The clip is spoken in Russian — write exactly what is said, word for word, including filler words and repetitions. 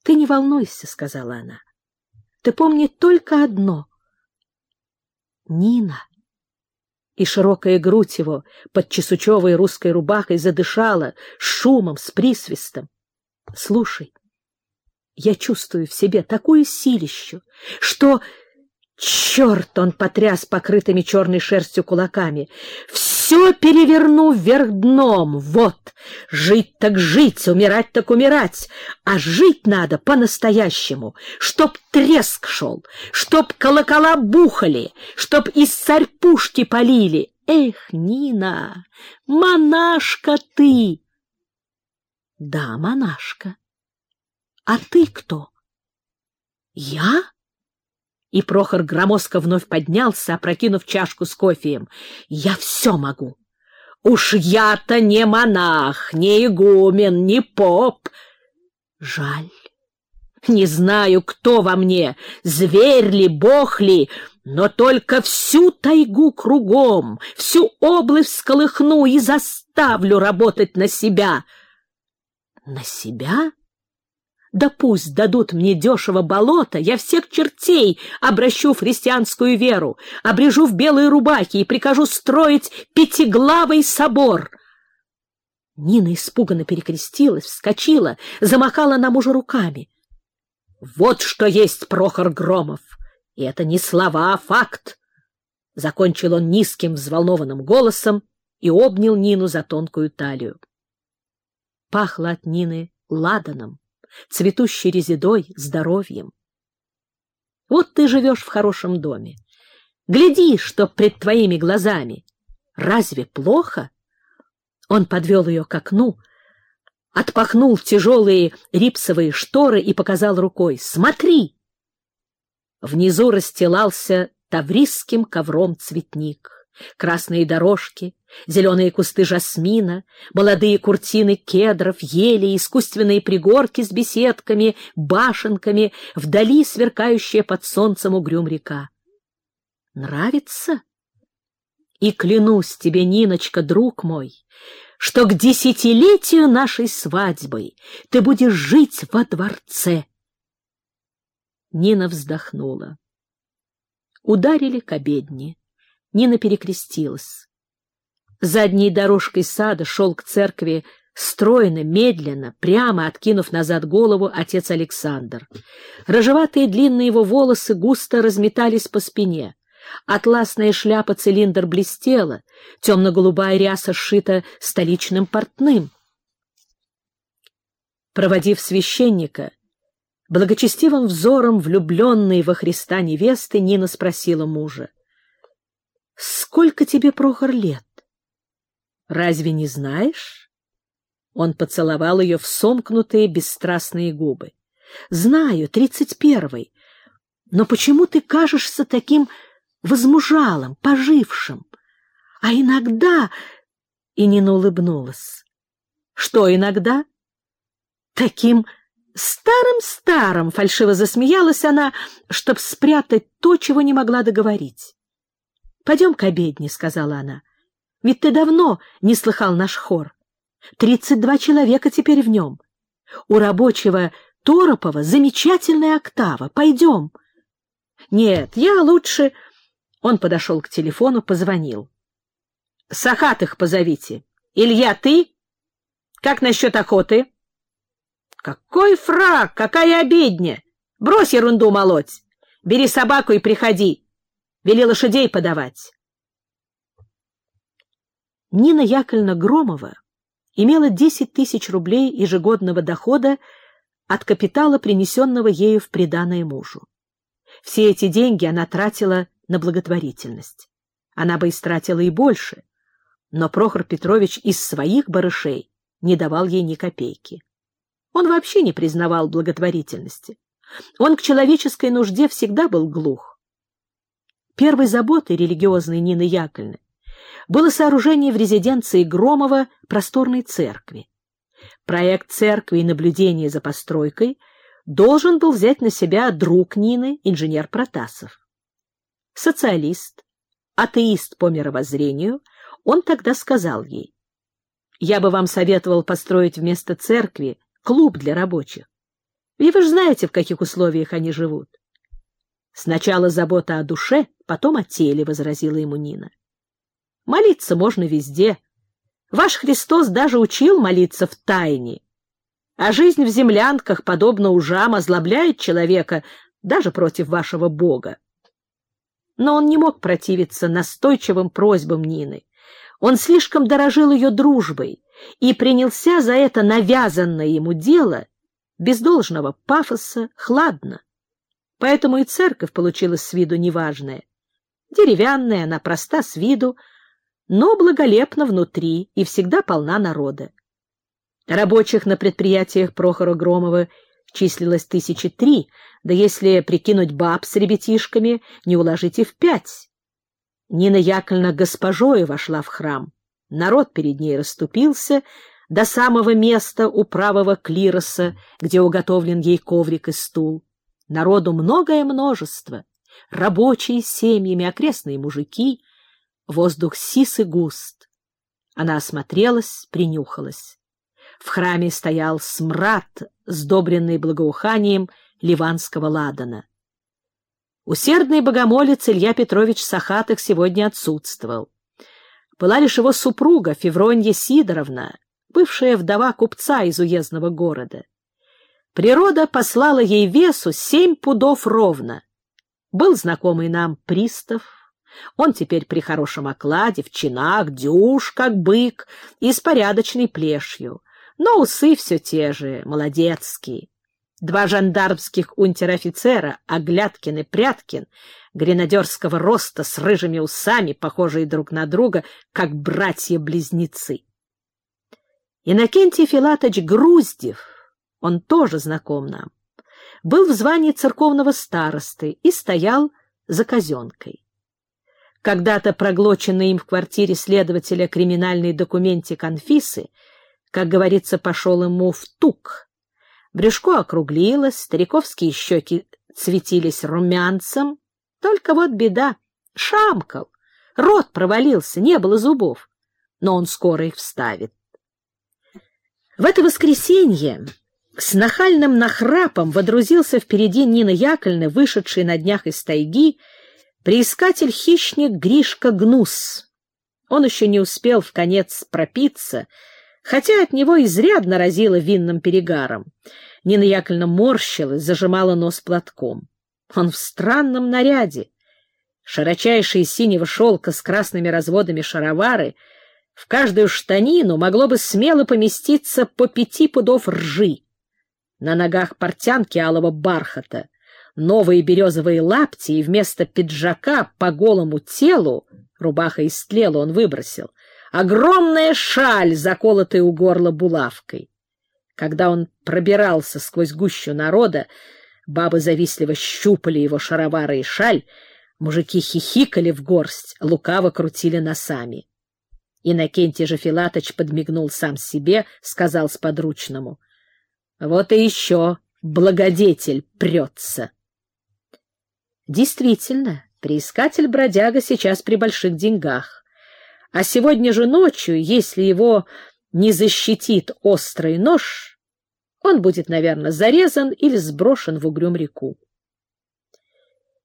Ты не волнуйся, — сказала она. Ты помни только одно. Нина. И широкая грудь его под чесучевой русской рубахой задышала с шумом, с присвистом. Слушай, я чувствую в себе такую силищу, что... Черт! Он потряс покрытыми черной шерстью кулаками. Все переверну вверх дном. Вот! Жить так жить, умирать так умирать. А жить надо по-настоящему, чтоб треск шел, чтоб колокола бухали, чтоб из царь пушки полили. Эх, Нина, монашка ты! Да, монашка. А ты кто? Я? И Прохор громоздко вновь поднялся, опрокинув чашку с кофеем. «Я все могу. Уж я-то не монах, не игумен, не поп. Жаль. Не знаю, кто во мне, зверь ли, бог ли, но только всю тайгу кругом, всю область всколыхну и заставлю работать на себя». «На себя?» Да пусть дадут мне дешево болото, я всех чертей обращу в христианскую веру, обрежу в белые рубахи и прикажу строить пятиглавый собор. Нина испуганно перекрестилась, вскочила, замахала на мужа руками. Вот что есть Прохор Громов, и это не слова, а факт. Закончил он низким, взволнованным голосом и обнял Нину за тонкую талию. Пахло от Нины ладаном, цветущей резедой, здоровьем. Вот ты живешь в хорошем доме. Гляди, что пред твоими глазами. Разве плохо? Он подвел ее к окну, отпахнул тяжелые рипсовые шторы и показал рукой. Смотри! Внизу расстилался таврисским ковром цветник. Красные дорожки, зеленые кусты жасмина, молодые куртины кедров, ели, искусственные пригорки с беседками, башенками, вдали сверкающая под солнцем угрюм река. Нравится? И клянусь тебе, Ниночка, друг мой, что к десятилетию нашей свадьбы ты будешь жить во дворце. Нина вздохнула. Ударили к обедне. Нина перекрестилась. Задней дорожкой сада шел к церкви стройно, медленно, прямо откинув назад голову отец Александр. Рыжеватые длинные его волосы густо разметались по спине. Атласная шляпа-цилиндр блестела, темно-голубая ряса сшита столичным портным. Проводив священника, благочестивым взором влюбленной во Христа невесты, Нина спросила мужа: «Сколько тебе, Прохор, лет? Разве не знаешь?» Он поцеловал ее в сомкнутые бесстрастные губы. «Знаю, тридцать первый. Но почему ты кажешься таким возмужалым, пожившим? А иногда...» И Нина улыбнулась. «Что иногда?» «Таким старым-старым!» — фальшиво засмеялась она, чтоб спрятать то, чего не могла договорить. «Пойдем к обедне», — сказала она. «Ведь ты давно не слыхал наш хор. Тридцать два человека теперь в нем. У рабочего Торопова замечательная октава. Пойдем». «Нет, я лучше...» Он подошел к телефону, позвонил. «Сахатых позовите. Илья, ты? Как насчет охоты?» «Какой фрак? Какая обедня? Брось ерунду молоть. Бери собаку и приходи. Вели лошадей подавать». Нина Яковлевна Громова имела десять тысяч рублей ежегодного дохода от капитала, принесенного ею в приданое мужу. Все эти деньги она тратила на благотворительность. Она бы истратила и больше, но Прохор Петрович из своих барышей не давал ей ни копейки. Он вообще не признавал благотворительности. Он к человеческой нужде всегда был глух. Первой заботой религиозной Нины Яковлевны было сооружение в резиденции Громова просторной церкви. Проект церкви и наблюдение за постройкой должен был взять на себя друг Нины, инженер Протасов. Социалист, атеист по мировоззрению, он тогда сказал ей: «Я бы вам советовал построить вместо церкви клуб для рабочих. И вы же знаете, в каких условиях они живут. Сначала забота о душе, потом о теле, — возразила ему Нина. Молиться можно везде. Ваш Христос даже учил молиться в тайне. А жизнь в землянках, подобно ужам, озлобляет человека даже против вашего Бога. Но он не мог противиться настойчивым просьбам Нины. Он слишком дорожил ее дружбой и принялся за это навязанное ему дело без должного пафоса, хладно. Поэтому и церковь получилась с виду неважная. Деревянная, она проста с виду, но благолепна внутри и всегда полна народа. Рабочих на предприятиях Прохора Громова числилось тысячи три, да если прикинуть баб с ребятишками, не уложить и в пять. Нина Яковлевна госпожою вошла в храм. Народ перед ней расступился до самого места у правого клироса, где уготовлен ей коврик и стул. Народу многое множество, рабочие с семьями, окрестные мужики. Воздух сис и густ. Она осмотрелась, принюхалась. В храме стоял смрад, сдобренный благоуханием ливанского ладана. Усердный богомолец Илья Петрович Сахатых сегодня отсутствовал. Была лишь его супруга Февронья Сидоровна, бывшая вдова купца из уездного города. Природа послала ей весу семь пудов ровно. Был знакомый нам пристав. Он теперь при хорошем окладе, в чинах, дюж, как бык, и с порядочной плешью. Но усы все те же, молодецкие. Два жандармских унтер-офицера, Оглядкин и Пряткин, гренадерского роста с рыжими усами, похожие друг на друга, как братья-близнецы. Иннокентий Филатович Груздев, он тоже знаком нам, был в звании церковного старосты и стоял за казенкой. Когда-то проглоченный им в квартире следователя криминальный документик Анфисы, как говорится, пошел ему в тук. Брюшко округлилось, стариковские щеки светились румянцем. Только вот беда — шамкал, рот провалился, не было зубов, но он скоро их вставит. В это воскресенье с нахальным нахрапом водрузился впереди Нины Яковлевны, вышедший на днях из тайги, приискатель-хищник Гришка Гнус. Он еще не успел вконец пропиться, хотя от него изрядно разило винным перегаром. Нина Яковлевна морщилась, зажимала нос платком. Он в странном наряде. Широчайшие синего шелка с красными разводами шаровары, в каждую штанину могло бы смело поместиться по пяти пудов ржи. На ногах портянки алого бархата, новые березовые лапти, и вместо пиджака по голому телу, рубаха истлела, он выбросил, огромная шаль, заколотая у горла булавкой. Когда он пробирался сквозь гущу народа, бабы завистливо щупали его шаровары и шаль, мужики хихикали в горсть, лукаво крутили носами. Иннокентий же Филатович подмигнул сам себе, сказал сподручному: «Вот и еще благодетель прется». Действительно, приискатель-бродяга сейчас при больших деньгах, а сегодня же ночью, если его не защитит острый нож, он будет, наверное, зарезан или сброшен в Угрюм-реку.